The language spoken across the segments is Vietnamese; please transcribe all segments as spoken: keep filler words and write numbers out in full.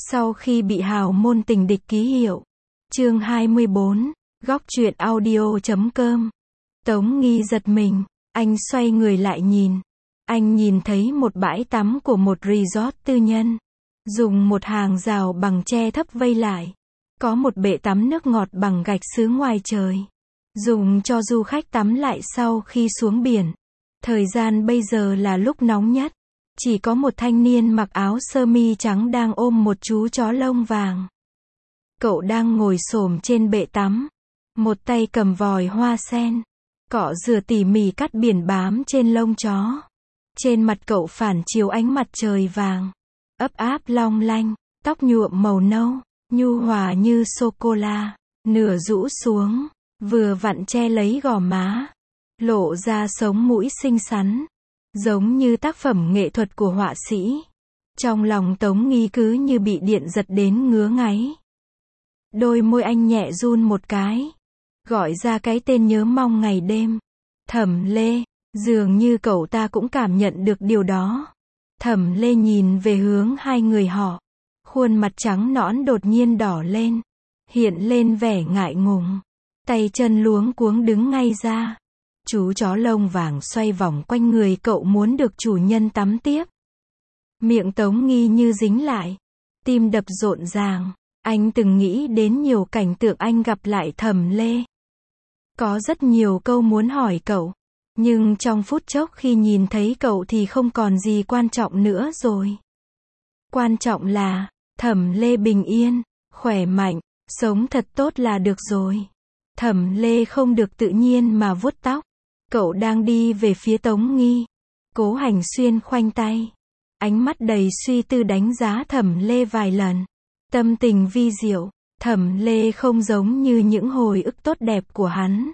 Sau khi bị hào môn tình địch ký hiệu. Chương hai mươi bốn, góc truyện audio chấm com. Tống Nghi giật mình, anh xoay người lại nhìn. Anh nhìn thấy một bãi tắm của một resort tư nhân. Dùng một hàng rào bằng tre thấp vây lại. Có một bệ tắm nước ngọt bằng gạch sứ ngoài trời. Dùng cho du khách tắm lại sau khi xuống biển. Thời gian bây giờ là lúc nóng nhất. Chỉ có một thanh niên mặc áo sơ mi trắng đang ôm một chú chó lông vàng. Cậu đang ngồi xổm trên bệ tắm. Một tay cầm vòi hoa sen. Cọ rửa tỉ mỉ cắt biển bám trên lông chó. Trên mặt cậu phản chiếu ánh mặt trời vàng. Ấp áp long lanh, tóc nhuộm màu nâu, nhu hòa như sô-cô-la. Nửa rũ xuống, vừa vặn che lấy gò má. Lộ ra sống mũi xinh xắn. Giống như tác phẩm nghệ thuật của họa sĩ. Trong lòng Tống Nghi cứ như bị điện giật đến ngứa ngáy. Đôi môi anh nhẹ run một cái. Gọi ra cái tên nhớ mong ngày đêm. Thẩm Lê. Dường như cậu ta cũng cảm nhận được điều đó. Thẩm Lê nhìn về hướng hai người họ. Khuôn mặt trắng nõn đột nhiên đỏ lên. Hiện lên vẻ ngại ngùng. Tay chân luống cuống đứng ngay ra. Chú chó lông vàng xoay vòng quanh người cậu muốn được chủ nhân tắm tiếp. Miệng Tống Nghi như dính lại. Tim đập rộn ràng. Anh từng nghĩ đến nhiều cảnh tượng anh gặp lại Thẩm Lê. Có rất nhiều câu muốn hỏi cậu. Nhưng trong phút chốc khi nhìn thấy cậu thì không còn gì quan trọng nữa rồi. Quan trọng là, Thẩm Lê bình yên, khỏe mạnh, sống thật tốt là được rồi. Thẩm Lê không được tự nhiên mà vuốt tóc. Cậu đang đi về phía Tống Nghi. Cố Hành Xuyên khoanh tay. Ánh mắt đầy suy tư đánh giá Thẩm Lê vài lần. Tâm tình vi diệu. Thẩm Lê không giống như những hồi ức tốt đẹp của hắn.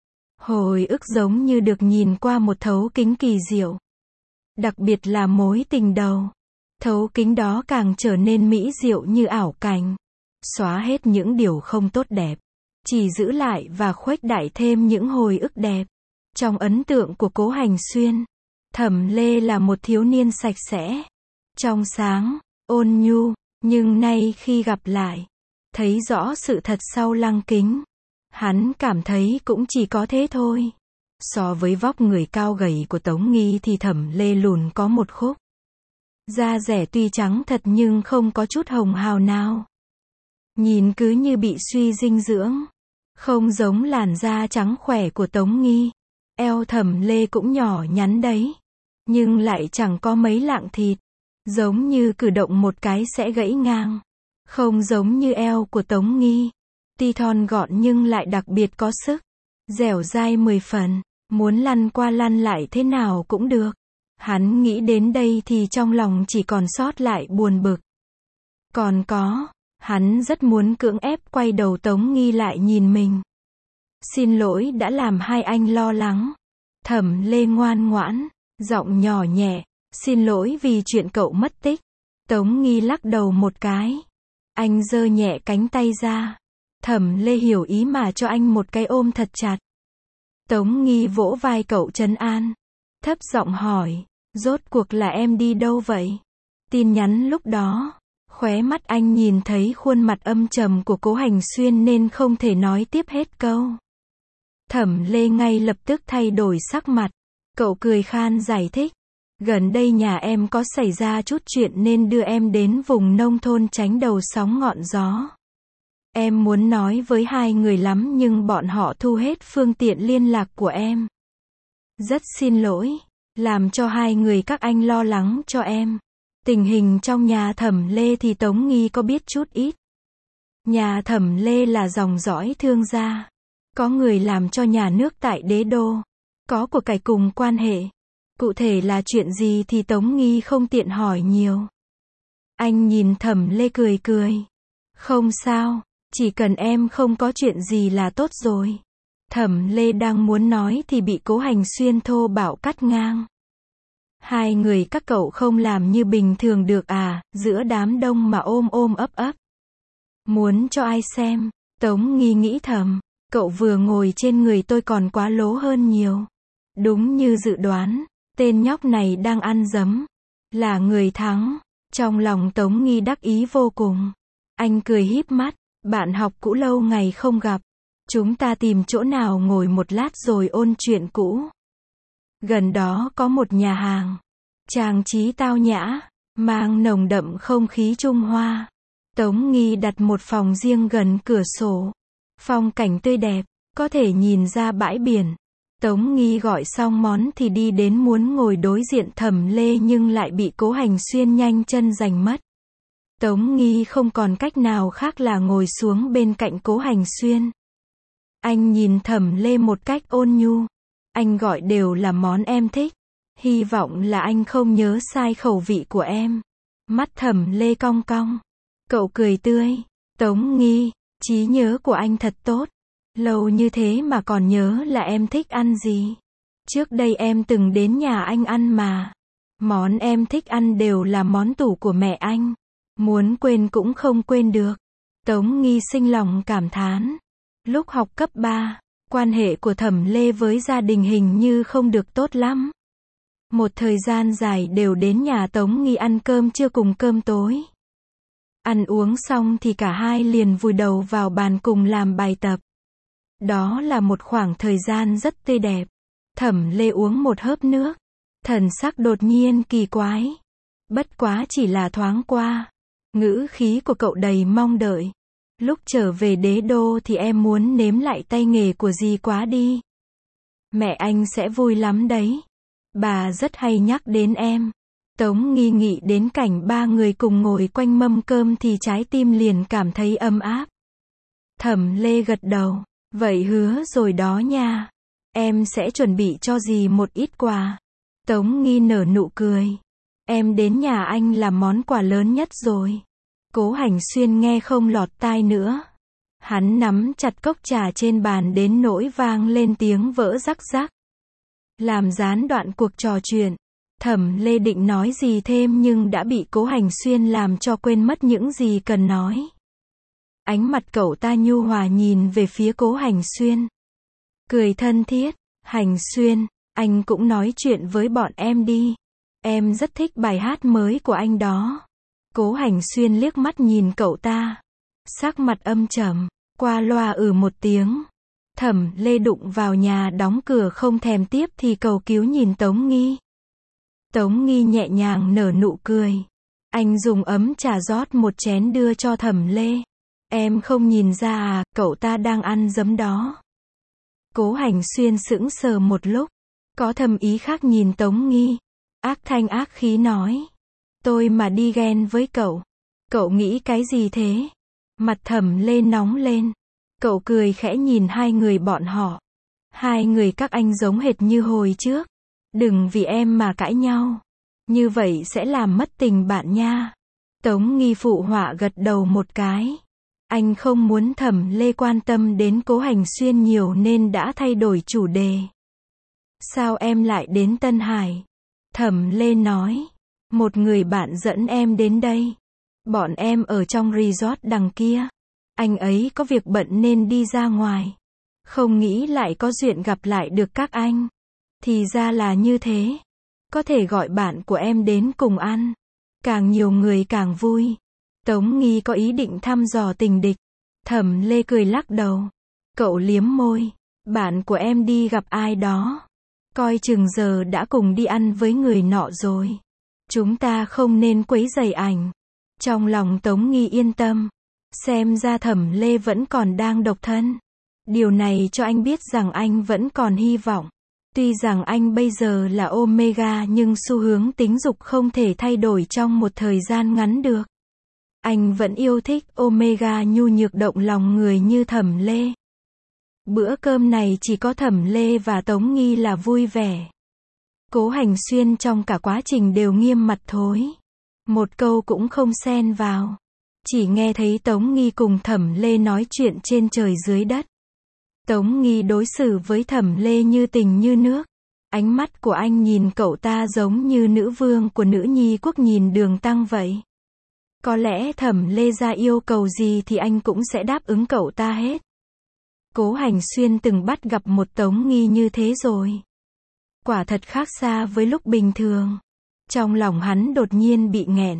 Hồi ức giống như được nhìn qua một thấu kính kỳ diệu. Đặc biệt là mối tình đầu. Thấu kính đó càng trở nên mỹ diệu như ảo cảnh. Xóa hết những điều không tốt đẹp. Chỉ giữ lại và khuếch đại thêm những hồi ức đẹp. Trong ấn tượng của Cố Hành Xuyên, Thẩm Lê là một thiếu niên sạch sẽ, trong sáng, ôn nhu, nhưng nay khi gặp lại, thấy rõ sự thật sau lăng kính, hắn cảm thấy cũng chỉ có thế thôi. So với vóc người cao gầy của Tống Nghi thì Thẩm Lê lùn có một khúc. Da dẻ tuy trắng thật nhưng không có chút hồng hào nào. Nhìn cứ như bị suy dinh dưỡng, không giống làn da trắng khỏe của Tống Nghi. Eo Thẩm Lê cũng nhỏ nhắn đấy, nhưng lại chẳng có mấy lạng thịt, giống như cử động một cái sẽ gãy ngang. Không giống như eo của Tống Nghi, tuy thon gọn nhưng lại đặc biệt có sức, dẻo dai mười phần, muốn lăn qua lăn lại thế nào cũng được. Hắn nghĩ đến đây thì trong lòng chỉ còn sót lại buồn bực. Còn có, hắn rất muốn cưỡng ép quay đầu Tống Nghi lại nhìn mình. Xin lỗi đã làm hai anh lo lắng. Thẩm Lê ngoan ngoãn, giọng nhỏ nhẹ, xin lỗi vì chuyện cậu mất tích. Tống Nghi lắc đầu một cái. Anh giơ nhẹ cánh tay ra. Thẩm Lê hiểu ý mà cho anh một cái ôm thật chặt. Tống Nghi vỗ vai cậu trấn an. Thấp giọng hỏi, rốt cuộc là em đi đâu vậy? Tin nhắn lúc đó, khóe mắt anh nhìn thấy khuôn mặt âm trầm của Cố Hành Xuyên nên không thể nói tiếp hết câu. Thẩm Lê ngay lập tức thay đổi sắc mặt. Cậu cười khan giải thích. Gần đây nhà em có xảy ra chút chuyện nên đưa em đến vùng nông thôn tránh đầu sóng ngọn gió. Em muốn nói với hai người lắm nhưng bọn họ thu hết phương tiện liên lạc của em. Rất xin lỗi, làm cho hai người các anh lo lắng cho em. Tình hình trong nhà Thẩm Lê thì Tống Nghi có biết chút ít. Nhà Thẩm Lê là dòng dõi thương gia. Có người làm cho nhà nước tại đế đô. Có của cải cùng quan hệ. Cụ thể là chuyện gì thì Tống Nghi không tiện hỏi nhiều. Anh nhìn Thẩm Lê cười cười. Không sao, chỉ cần em không có chuyện gì là tốt rồi. Thẩm Lê đang muốn nói thì bị Cố Hành Xuyên thô bạo cắt ngang. Hai người các cậu không làm như bình thường được à, giữa đám đông mà ôm ôm ấp ấp. Muốn cho ai xem, Tống Nghi nghĩ thầm. Cậu vừa ngồi trên người tôi còn quá lố hơn nhiều. Đúng như dự đoán, tên nhóc này đang ăn dấm. Là người thắng. Trong lòng Tống Nghi đắc ý vô cùng. Anh cười híp mắt, bạn học cũ lâu ngày không gặp. Chúng ta tìm chỗ nào ngồi một lát rồi ôn chuyện cũ. Gần đó có một nhà hàng. Trang trí tao nhã, mang nồng đậm không khí Trung Hoa. Tống Nghi đặt một phòng riêng gần cửa sổ. Phong cảnh tươi đẹp, có thể nhìn ra bãi biển. Tống Nghi gọi xong món thì đi đến muốn ngồi đối diện Thẩm Lê nhưng lại bị Cố Hành Xuyên nhanh chân giành mất. Tống Nghi không còn cách nào khác là ngồi xuống bên cạnh Cố Hành Xuyên. Anh nhìn Thẩm Lê một cách ôn nhu. Anh gọi đều là món em thích. Hy vọng là anh không nhớ sai khẩu vị của em. Mắt Thẩm Lê cong cong. Cậu cười tươi. Tống Nghi, trí nhớ của anh thật tốt. Lâu như thế mà còn nhớ là em thích ăn gì. Trước đây em từng đến nhà anh ăn mà. Món em thích ăn đều là món tủ của mẹ anh. Muốn quên cũng không quên được. Tống Nghi sinh lòng cảm thán. Lúc học cấp ba, quan hệ của Thẩm Lê với gia đình hình như không được tốt lắm. Một thời gian dài đều đến nhà Tống Nghi ăn cơm trưa cùng cơm tối. Ăn uống xong thì cả hai liền vùi đầu vào bàn cùng làm bài tập. Đó là một khoảng thời gian rất tươi đẹp. Thẩm Lê uống một hớp nước. Thần sắc đột nhiên kỳ quái. Bất quá chỉ là thoáng qua. Ngữ khí của cậu đầy mong đợi. Lúc trở về đế đô thì em muốn nếm lại tay nghề của dì quá đi. Mẹ anh sẽ vui lắm đấy. Bà rất hay nhắc đến em. Tống Nghi nghĩ đến cảnh ba người cùng ngồi quanh mâm cơm thì trái tim liền cảm thấy ấm áp. Thẩm Lê gật đầu. Vậy hứa rồi đó nha. Em sẽ chuẩn bị cho dì một ít quà. Tống Nghi nở nụ cười. Em đến nhà anh là món quà lớn nhất rồi. Cố Hành Xuyên nghe không lọt tai nữa. Hắn nắm chặt cốc trà trên bàn đến nỗi vang lên tiếng vỡ rắc rắc. Làm gián đoạn cuộc trò chuyện. Thẩm Lê định nói gì thêm nhưng đã bị Cố Hành Xuyên làm cho quên mất những gì cần nói. Ánh mặt cậu ta nhu hòa nhìn về phía Cố Hành Xuyên. Cười thân thiết. Hành Xuyên, anh cũng nói chuyện với bọn em đi. Em rất thích bài hát mới của anh đó. Cố Hành Xuyên liếc mắt nhìn cậu ta. Sắc mặt âm trầm, qua loa ừ một tiếng. Thẩm Lê đụng vào nhà đóng cửa không thèm tiếp thì cầu cứu nhìn Tống Nghi. Tống Nghi nhẹ nhàng nở nụ cười. Anh dùng ấm trà rót một chén đưa cho Thẩm Lê. Em không nhìn ra à, cậu ta đang ăn giấm đó. Cố Hành Xuyên sững sờ một lúc. Có thầm ý khác nhìn Tống Nghi. Ác thanh ác khí nói. Tôi mà đi ghen với cậu. Cậu nghĩ cái gì thế? Mặt Thẩm Lê nóng lên. Cậu cười khẽ nhìn hai người bọn họ. Hai người các anh giống hệt như hồi trước. Đừng vì em mà cãi nhau. Như vậy sẽ làm mất tình bạn nha. Tống Nghi phụ họa gật đầu một cái. Anh không muốn Thẩm Lê quan tâm đến Cố Hành Xuyên nhiều nên đã thay đổi chủ đề. Sao em lại đến Tân Hải? Thẩm Lê nói. Một người bạn dẫn em đến đây. Bọn em ở trong resort đằng kia. Anh ấy có việc bận nên đi ra ngoài. Không nghĩ lại có duyên gặp lại được các anh. Thì ra là như thế. Có thể gọi bạn của em đến cùng ăn. Càng nhiều người càng vui. Tống Nghi có ý định thăm dò tình địch. Thẩm Lê cười lắc đầu. Cậu liếm môi. Bạn của em đi gặp ai đó. Coi chừng giờ đã cùng đi ăn với người nọ rồi. Chúng ta không nên quấy rầy ảnh. Trong lòng Tống Nghi yên tâm. Xem ra Thẩm Lê vẫn còn đang độc thân. Điều này cho anh biết rằng anh vẫn còn hy vọng. Tuy rằng anh bây giờ là Omega nhưng xu hướng tính dục không thể thay đổi trong một thời gian ngắn được. Anh vẫn yêu thích Omega nhu nhược động lòng người như Thẩm Lê. Bữa cơm này chỉ có Thẩm Lê và Tống Nghi là vui vẻ. Cố Hành Xuyên trong cả quá trình đều nghiêm mặt thối. Một câu cũng không xen vào. Chỉ nghe thấy Tống Nghi cùng Thẩm Lê nói chuyện trên trời dưới đất. Tống Nghi đối xử với Thẩm Lê như tình như nước. Ánh mắt của anh nhìn cậu ta giống như nữ vương của nữ nhi quốc nhìn Đường Tăng vậy. Có lẽ Thẩm Lê ra yêu cầu gì thì anh cũng sẽ đáp ứng cậu ta hết. Cố Hành Xuyên từng bắt gặp một Tống Nghi như thế rồi. Quả thật khác xa với lúc bình thường. Trong lòng hắn đột nhiên bị nghẹn.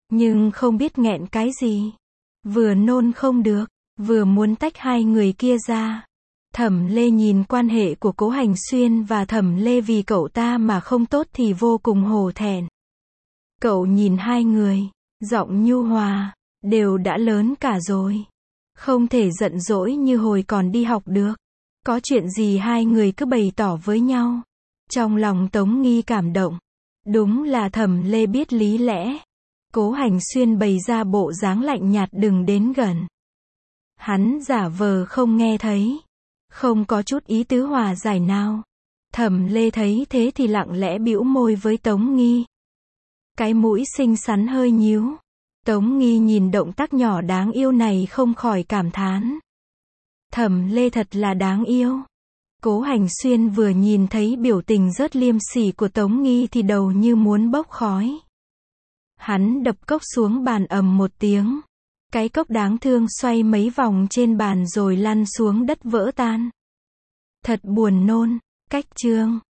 Nhưng không biết nghẹn cái gì. Vừa nôn không được, vừa muốn tách hai người kia ra. Thẩm Lê nhìn quan hệ của Cố Hành Xuyên và Thẩm Lê vì cậu ta mà không tốt thì vô cùng hổ thẹn. Cậu nhìn hai người, giọng nhu hòa, đều đã lớn cả rồi. Không thể giận dỗi như hồi còn đi học được. Có chuyện gì hai người cứ bày tỏ với nhau. Trong lòng Tống Nghi cảm động. Đúng là Thẩm Lê biết lý lẽ. Cố Hành Xuyên bày ra bộ dáng lạnh nhạt đừng đến gần. Hắn giả vờ không nghe thấy. Không có chút ý tứ hòa giải nào. Thẩm Lê thấy thế thì lặng lẽ bĩu môi với Tống Nghi. Cái mũi xinh xắn hơi nhíu. Tống Nghi nhìn động tác nhỏ đáng yêu này không khỏi cảm thán. Thẩm Lê thật là đáng yêu. Cố Hành Xuyên vừa nhìn thấy biểu tình rất liêm sỉ của Tống Nghi thì đầu như muốn bốc khói. Hắn đập cốc xuống bàn ầm một tiếng. Cái cốc đáng thương xoay mấy vòng trên bàn rồi lăn xuống đất vỡ tan. Thật buồn nôn. Cách chương